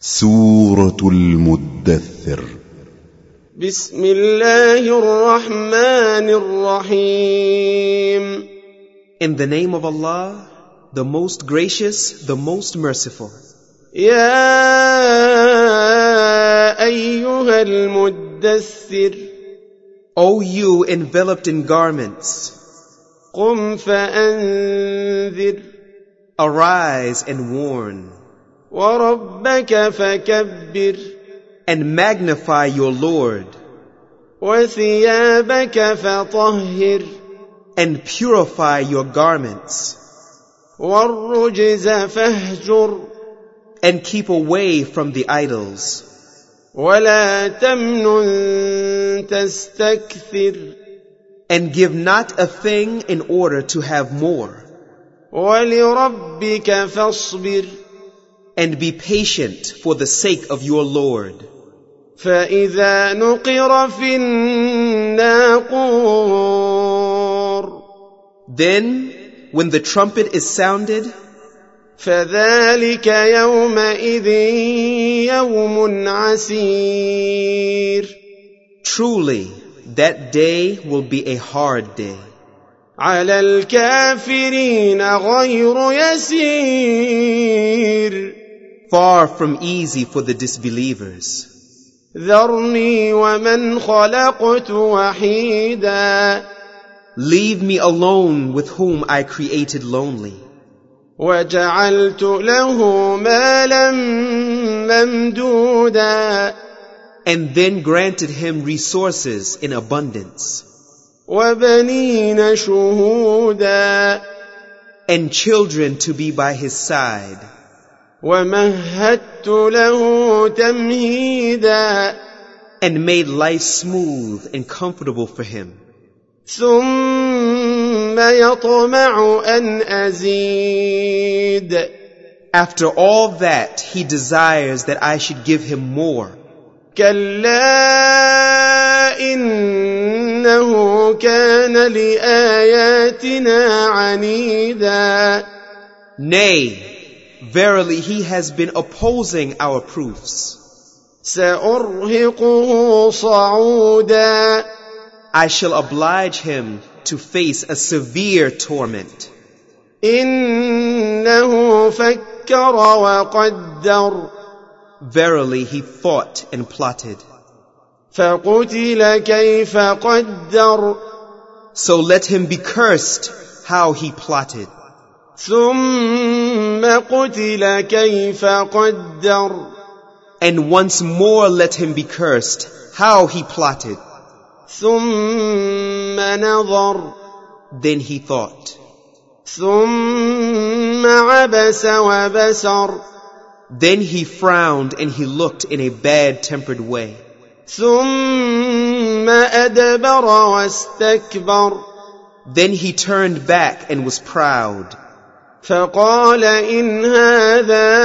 سورة المدثر. بسم الله الرحمن الرحيم. In the name of Allah, the most gracious, the most merciful. يا أيها المدثر. O you enveloped in garments, قم فأنذر. arise and warn, وربك فكبر. and magnify your Lord, وثيابك فطهر. and purify your garments, والرجز فاهجر. and keep away from the idols, ولا تمنن تستكثر. and give not a thing in order to have more, ولربك فاصبر. and be patient for the sake of your Lord. فإذا نقر في الناقور. Then, when the trumpet is sounded, فذلك يومئذ يوم عسير. truly, that day will be a hard day. على الكافرين غير يسير. Far from easy for the disbelievers. ذرني ومن خلقت وحيدا. Leave me alone with whom I created lonely, وجعلت له مالا ممدودا. and then granted him resources in abundance, وبنين شهودا. and children to be by his side, ومهدت له تمهيدا. and made life smooth and comfortable for him. ثم يطمع أن أزيد. After all that, he desires that I should give him more. كلا إنه كان لآياتنا عنيدا. Nay, verily he has been opposing our proofs. سأرهقه صعودا. I shall oblige him to face a severe torment. إنه فكر وقدر. Verily he thought and plotted. فقتل كيف قدر. So let him be cursed how he plotted. ثم قتل كيف قدر. And once more let him be cursed how he plotted. ثم نظر. Then he thought. ثم عبس وبسر. Then he frowned and he looked in a bad-tempered way. ثم أدبر واستكبر. Then he turned back and was proud. فقال إن هذا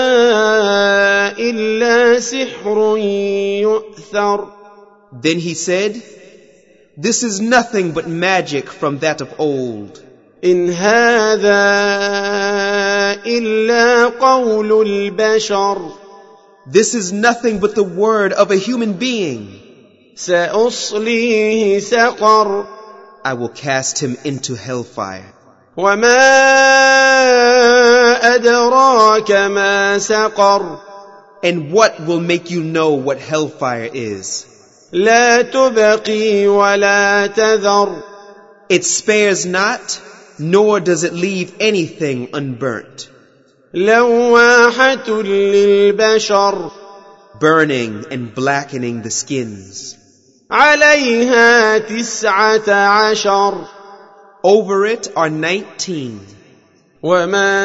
إلا سحر يؤثر. Then he said, this is nothing but magic from that of old. إن هذا إلا قول البشر. This is nothing but the word of a human being. سأصليه سقر. I will cast him into hellfire. وما أدراك ما سقر. And what will make you know what hellfire is? لا تبقي ولا تذر. It spares not, nor does it leave anything unburnt. لواحة للبشر. Burning and blackening the skins. عليها 19. Over it are 19. وما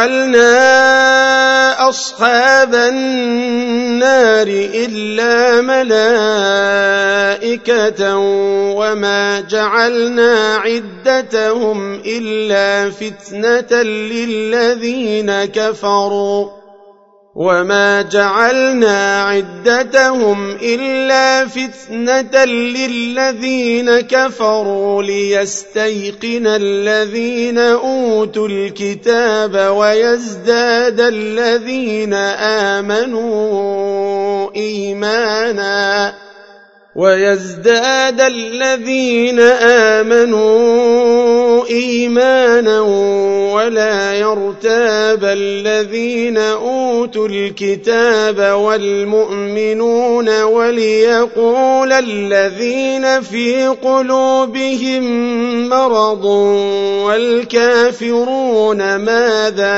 جعلنا أصحاب النار إلا ملائكة وما جعلنا عدتهم إلا فتنة للذين كفروا وما جعلنا عدتهم إلا فتنة للذين كفروا ليستيقن الذين أوتوا الكتاب ويزداد الذين آمنوا إيمانا ولا يرتاب الذين أوتوا الكتاب والمؤمنون وليقول الذين في قلوبهم مرض والكافرون ماذا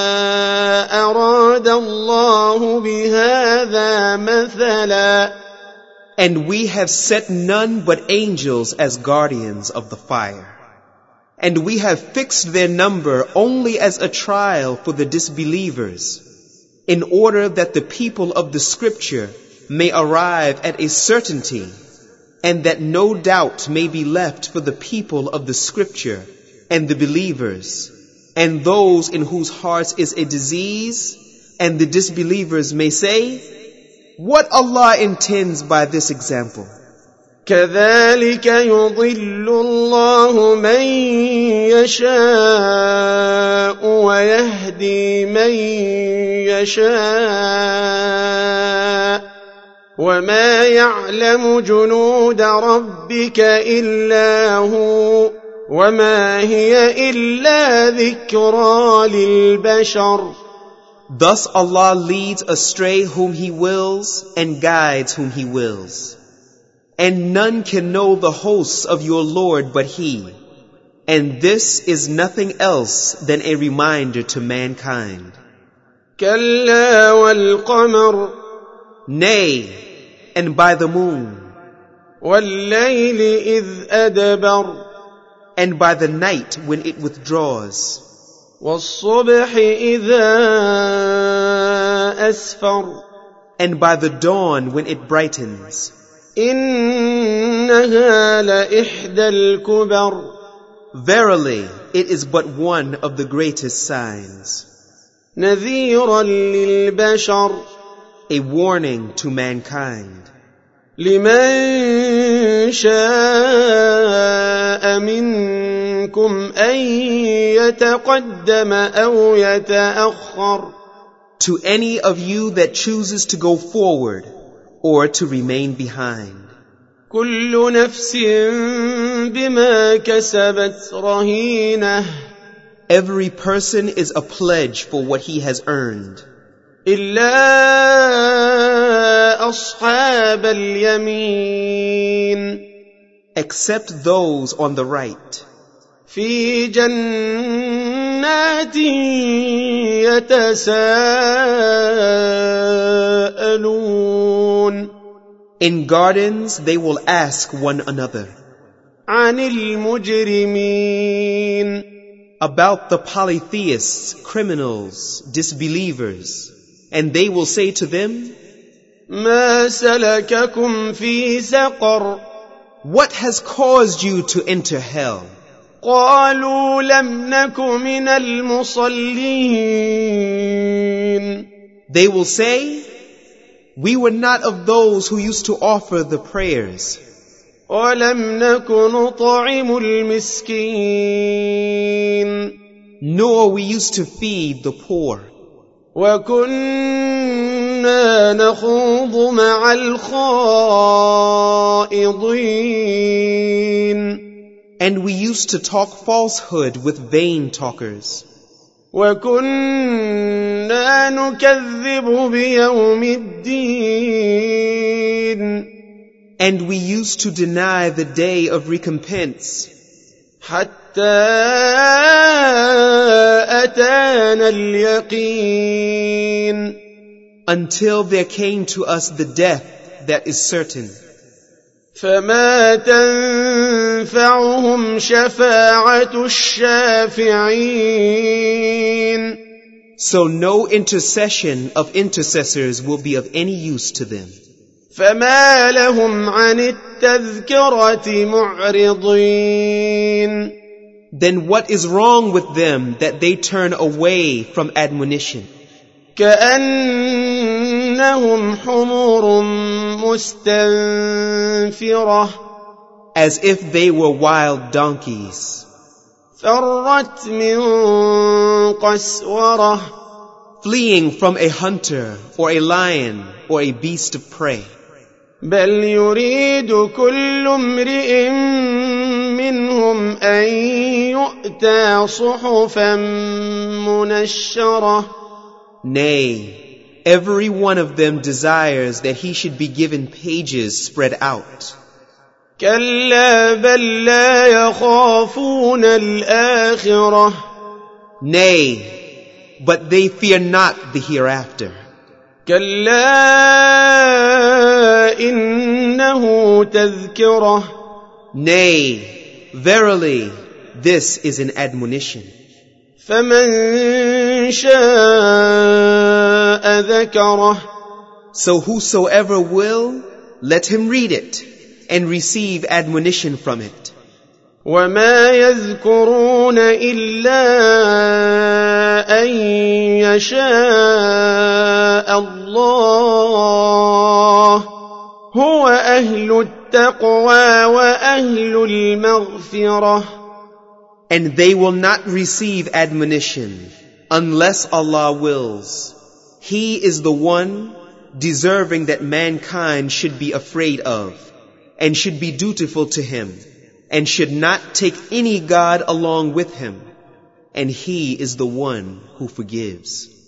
أراد الله بهذا مثلا. And we have set none but angels as guardians of the fire. And we have fixed their number only as a trial for the disbelievers, in order that the people of the scripture may arrive at a certainty, and that no doubt may be left for the people of the scripture and the believers, and those in whose hearts is a disease, and the disbelievers may say, what Allah intends by this example. كذلك يضل الله من يشاء ويهدي من يشاء وما يعلم جنود ربك إلا هو وما هي إلا ذكرى للبشر. Thus Allah leads astray whom He wills and guides whom He wills. And none can know the hosts of your Lord but He. And this is nothing else than a reminder to mankind. كلا والقمر. Nay, and by the moon. والليل إذ أدبر. And by the night when it withdraws. والصبح إذا أسفر. And by the dawn when it brightens. إنها لإحدى الكبر. Verily, it is but one of the greatest signs. نذيرا للبشر. A warning to mankind. لمن شاء منكم أن يتقدم أو يتأخر. To any of you that chooses to go forward or to remain behind. كل نفس بما كسبت رهينة. Every person is a pledge for what he has earned. إلا أصحاب اليمين. Except those on the right. في جنات يتساءلون. In gardens they will ask one another. عن المجرمين. About the polytheists, criminals, disbelievers. And they will say to them, ما سلككم في سقر. What has caused you to enter hell? قالوا لم نك من المصلين. They will say, we were not of those who used to offer the prayers. ولم نك نطعم المسكين. Nor we used to feed the poor. وكنا نخوض مع الخائضين. And we used to talk falsehood with vain talkers. وكنا نكذب بيوم الدين. And we used to deny the day of recompense. حتى أتانا اليقين. Until there came to us the death that is certain. فما تنفعهم شفاعة الشافعين. So no intercession of intercessors will be of any use to them. فما لهم عن التذكرة معرضين. Then what is wrong with them that they turn away from admonition? كأنهم حمر مستنفرة as if they were wild donkeys, فرت من قسورة fleeing from a hunter or a lion or a beast of prey. بل يريد كل امرئ منهم أن يؤتى صحفا منشرة. Nay, every one of them desires that he should be given pages spread out. كلا بل لا يخافون الآخرة. Nay, but they fear not the hereafter. كلا إنه تذكرة. Nay, verily, this is an admonition. فمن شاء ذكره. So whosoever will, let him read it and receive admonition from it. وما يذكرون إلا أن يشاء الله هو أهل التقوى وأهل المغفرة. And they will not receive admonition unless Allah wills. He is the one deserving that mankind should be afraid of and should be dutiful to him and should not take any God along with him. And he is the one who forgives.